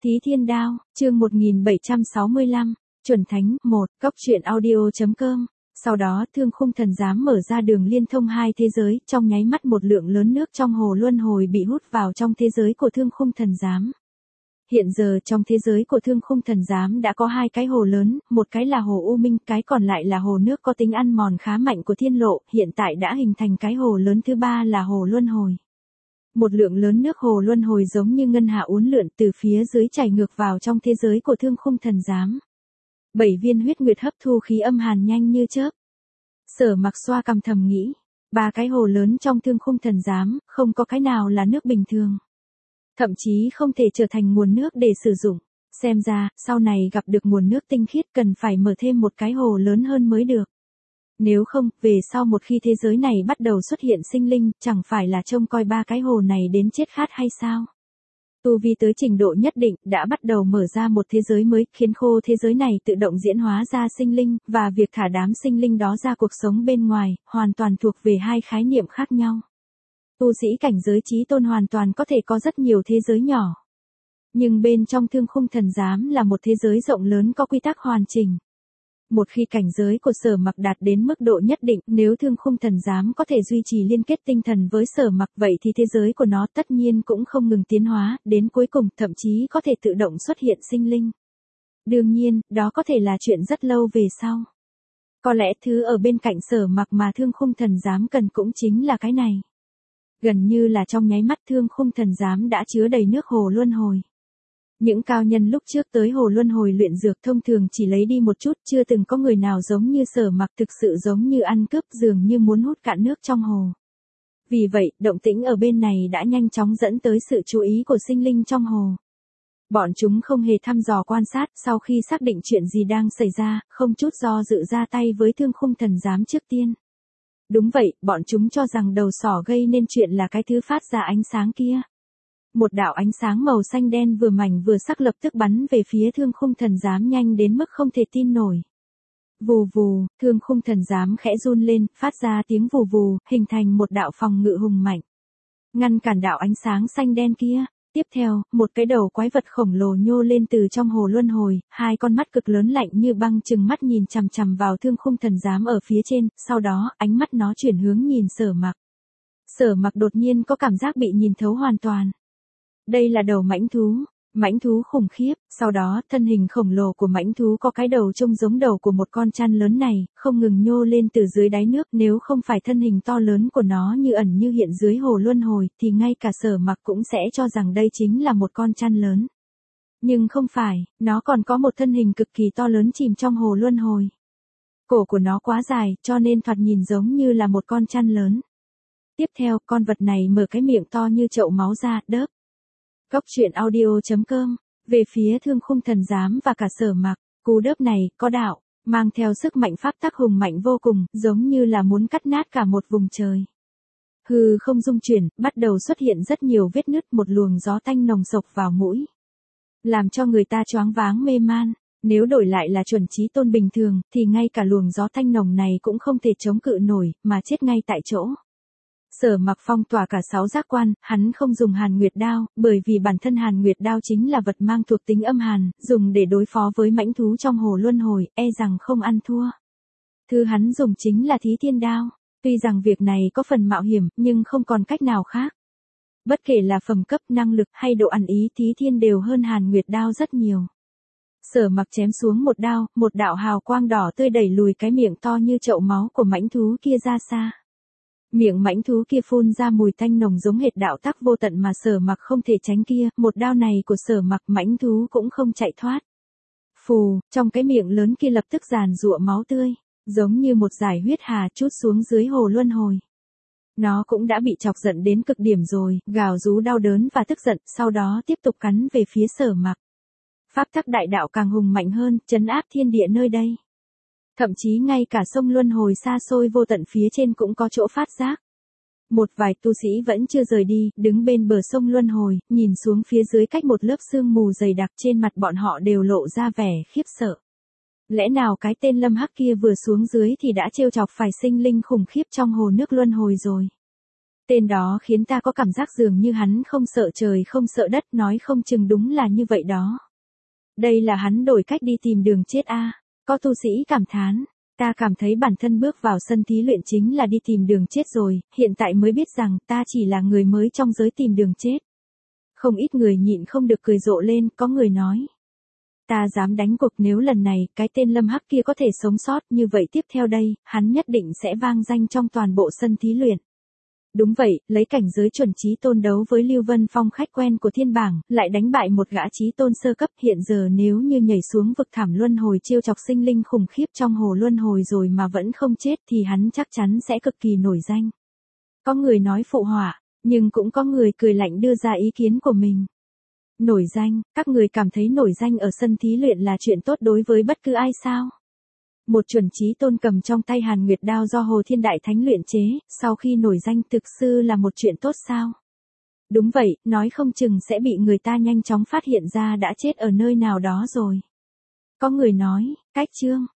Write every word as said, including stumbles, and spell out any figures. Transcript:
Thí Thiên Đao, chương một nghìn bảy trăm sáu mươi lăm, Chuẩn Thánh, một, Cốc truyện audio chấm com. Sau đó Thương Khung Thần Giám mở ra đường liên thông hai thế giới, trong nháy mắt một lượng lớn nước trong hồ luân hồi bị hút vào trong thế giới của Thương Khung Thần Giám. Hiện giờ trong thế giới của Thương Khung Thần Giám đã có hai cái hồ lớn, một cái là hồ U Minh, cái còn lại là hồ nước có tính ăn mòn khá mạnh của Thiên Lộ, hiện tại đã hình thành cái hồ lớn thứ ba là hồ Luân Hồi. Một lượng lớn nước hồ Luân Hồi giống như ngân hà uốn lượn từ phía dưới chảy ngược vào trong thế giới của Thương Khung Thần Giám. Bảy viên huyết nguyệt hấp thu khí âm hàn nhanh như chớp. Sở Mặc xoa cằm thầm nghĩ, ba cái hồ lớn trong Thương Khung Thần Giám, không có cái nào là nước bình thường. Thậm chí không thể trở thành nguồn nước để sử dụng. Xem ra, sau này gặp được nguồn nước tinh khiết cần phải mở thêm một cái hồ lớn hơn mới được. Nếu không, về sau một khi thế giới này bắt đầu xuất hiện sinh linh, chẳng phải là trông coi ba cái hồ này đến chết khát hay sao? Tu vi tới trình độ nhất định, đã bắt đầu mở ra một thế giới mới, khiến khô thế giới này tự động diễn hóa ra sinh linh, và việc thả đám sinh linh đó ra cuộc sống bên ngoài, hoàn toàn thuộc về hai khái niệm khác nhau. Tu sĩ cảnh giới chí tôn hoàn toàn có thể có rất nhiều thế giới nhỏ. Nhưng bên trong Thương Khung Thần Giám là một thế giới rộng lớn có quy tắc hoàn chỉnh. Một khi cảnh giới của Sở Mặc đạt đến mức độ nhất định, nếu Thương Khung Thần Giám có thể duy trì liên kết tinh thần với Sở Mặc, vậy thì thế giới của nó tất nhiên cũng không ngừng tiến hóa, đến cuối cùng thậm chí có thể tự động xuất hiện sinh linh. Đương nhiên, đó có thể là chuyện rất lâu về sau. Có lẽ thứ ở bên cạnh Sở Mặc mà Thương Khung Thần Giám cần cũng chính là cái này. Gần như là trong nháy mắt Thương Khung Thần Giám đã chứa đầy nước hồ luân hồi. Những cao nhân lúc trước tới hồ luân hồi luyện dược thông thường chỉ lấy đi một chút, chưa từng có người nào giống như Sở Mặc thực sự giống như ăn cướp, dường như muốn hút cạn nước trong hồ. Vì vậy, động tĩnh ở bên này đã nhanh chóng dẫn tới sự chú ý của sinh linh trong hồ. Bọn chúng không hề thăm dò quan sát, sau khi xác định chuyện gì đang xảy ra, không chút do dự ra tay với Thương Khung Thần Giám trước tiên. Đúng vậy, bọn chúng cho rằng đầu sỏ gây nên chuyện là cái thứ phát ra ánh sáng kia. Một đạo ánh sáng màu xanh đen vừa mảnh vừa sắc lập tức bắn về phía Thương Khung Thần Giám nhanh đến mức không thể tin nổi. Vù vù, Thương Khung Thần Giám khẽ run lên, phát ra tiếng vù vù, hình thành một đạo phòng ngự hùng mạnh. Ngăn cản đạo ánh sáng xanh đen kia. Tiếp theo, một cái đầu quái vật khổng lồ nhô lên từ trong hồ luân hồi, hai con mắt cực lớn lạnh như băng trừng mắt nhìn chằm chằm vào Thương Khung Thần Giám ở phía trên, sau đó, ánh mắt nó chuyển hướng nhìn Sở Mặc. Sở Mặc đột nhiên có cảm giác bị nhìn thấu hoàn toàn. Đây là đầu mãnh thú, mãnh thú khủng khiếp, sau đó, thân hình khổng lồ của mãnh thú có cái đầu trông giống đầu của một con chăn lớn này, không ngừng nhô lên từ dưới đáy nước, nếu không phải thân hình to lớn của nó như ẩn như hiện dưới hồ luân hồi, thì ngay cả Sở Mặc cũng sẽ cho rằng đây chính là một con chăn lớn. Nhưng không phải, nó còn có một thân hình cực kỳ to lớn chìm trong hồ luân hồi. Cổ của nó quá dài, cho nên thoạt nhìn giống như là một con chăn lớn. Tiếp theo, con vật này mở cái miệng to như chậu máu ra, đớp. Cốc truyện audio chấm com, về phía Thương Khung Thần Giám và cả Sở Mặc, cú đớp này, có đạo, mang theo sức mạnh pháp tắc hùng mạnh vô cùng, giống như là muốn cắt nát cả một vùng trời. Hư không dung chuyển, bắt đầu xuất hiện rất nhiều vết nứt, một luồng gió tanh nồng sộc vào mũi. Làm cho người ta choáng váng mê man, nếu đổi lại là chuẩn chí tôn bình thường, thì ngay cả luồng gió tanh nồng này cũng không thể chống cự nổi, mà chết ngay tại chỗ. Sở Mặc phong tỏa cả sáu giác quan, hắn không dùng Hàn Nguyệt Đao, bởi vì bản thân Hàn Nguyệt Đao chính là vật mang thuộc tính âm hàn, dùng để đối phó với mãnh thú trong hồ luân hồi, e rằng không ăn thua. Thứ hắn dùng chính là Thí Thiên Đao, tuy rằng việc này có phần mạo hiểm, nhưng không còn cách nào khác. Bất kể là phẩm cấp, năng lực hay độ ăn ý, Thí Thiên đều hơn Hàn Nguyệt Đao rất nhiều. Sở Mặc chém xuống một đao, một đạo hào quang đỏ tươi đẩy lùi cái miệng to như chậu máu của mãnh thú kia ra xa. Miệng mãnh thú kia phun ra mùi tanh nồng giống hệt đạo tắc vô tận mà Sở Mặc không thể tránh kia, một đao này của Sở Mặc mãnh thú cũng không chạy thoát. Phù, trong cái miệng lớn kia lập tức giàn giụa máu tươi, giống như một dải huyết hà trút xuống dưới hồ luân hồi. Nó cũng đã bị chọc giận đến cực điểm rồi, gào rú đau đớn và tức giận, sau đó tiếp tục cắn về phía Sở Mặc. Pháp tắc đại đạo càng hùng mạnh hơn, trấn áp thiên địa nơi đây. Thậm chí ngay cả sông luân hồi xa xôi vô tận phía trên cũng có chỗ phát giác. Một vài tu sĩ vẫn chưa rời đi, đứng bên bờ sông luân hồi, nhìn xuống phía dưới cách một lớp sương mù dày đặc, trên mặt bọn họ đều lộ ra vẻ khiếp sợ. Lẽ nào cái tên Lâm Hắc kia vừa xuống dưới thì đã trêu chọc phải sinh linh khủng khiếp trong hồ nước luân hồi rồi? Tên đó khiến ta có cảm giác dường như hắn không sợ trời không sợ đất, nói không chừng đúng là như vậy đó. Đây là hắn đổi cách đi tìm đường chết a. Có tu sĩ cảm thán. Ta cảm thấy bản thân bước vào sân thí luyện chính là đi tìm đường chết rồi, hiện tại mới biết rằng ta chỉ là người mới trong giới tìm đường chết. Không ít người nhịn không được cười rộ lên, có người nói. Ta dám đánh cuộc nếu lần này cái tên Lâm Hắc kia có thể sống sót, như vậy tiếp theo đây, hắn nhất định sẽ vang danh trong toàn bộ sân thí luyện. Đúng vậy, lấy cảnh giới chuẩn chí tôn đấu với Lưu Vân Phong khách quen của thiên bảng, lại đánh bại một gã chí tôn sơ cấp, hiện giờ nếu như nhảy xuống vực thẳm luân hồi chiêu chọc sinh linh khủng khiếp trong hồ luân hồi rồi mà vẫn không chết thì hắn chắc chắn sẽ cực kỳ nổi danh. Có người nói phụ họa, nhưng cũng có người cười lạnh đưa ra ý kiến của mình. Nổi danh, các người cảm thấy nổi danh ở sân thí luyện là chuyện tốt đối với bất cứ ai sao? Một chuẩn chí tôn cầm trong tay Hàn Nguyệt đao do Hồ Thiên Đại Thánh luyện chế, sau khi nổi danh thực sự là một chuyện tốt sao? Đúng vậy, nói không chừng sẽ bị người ta nhanh chóng phát hiện ra đã chết ở nơi nào đó rồi. Có người nói, cách chương,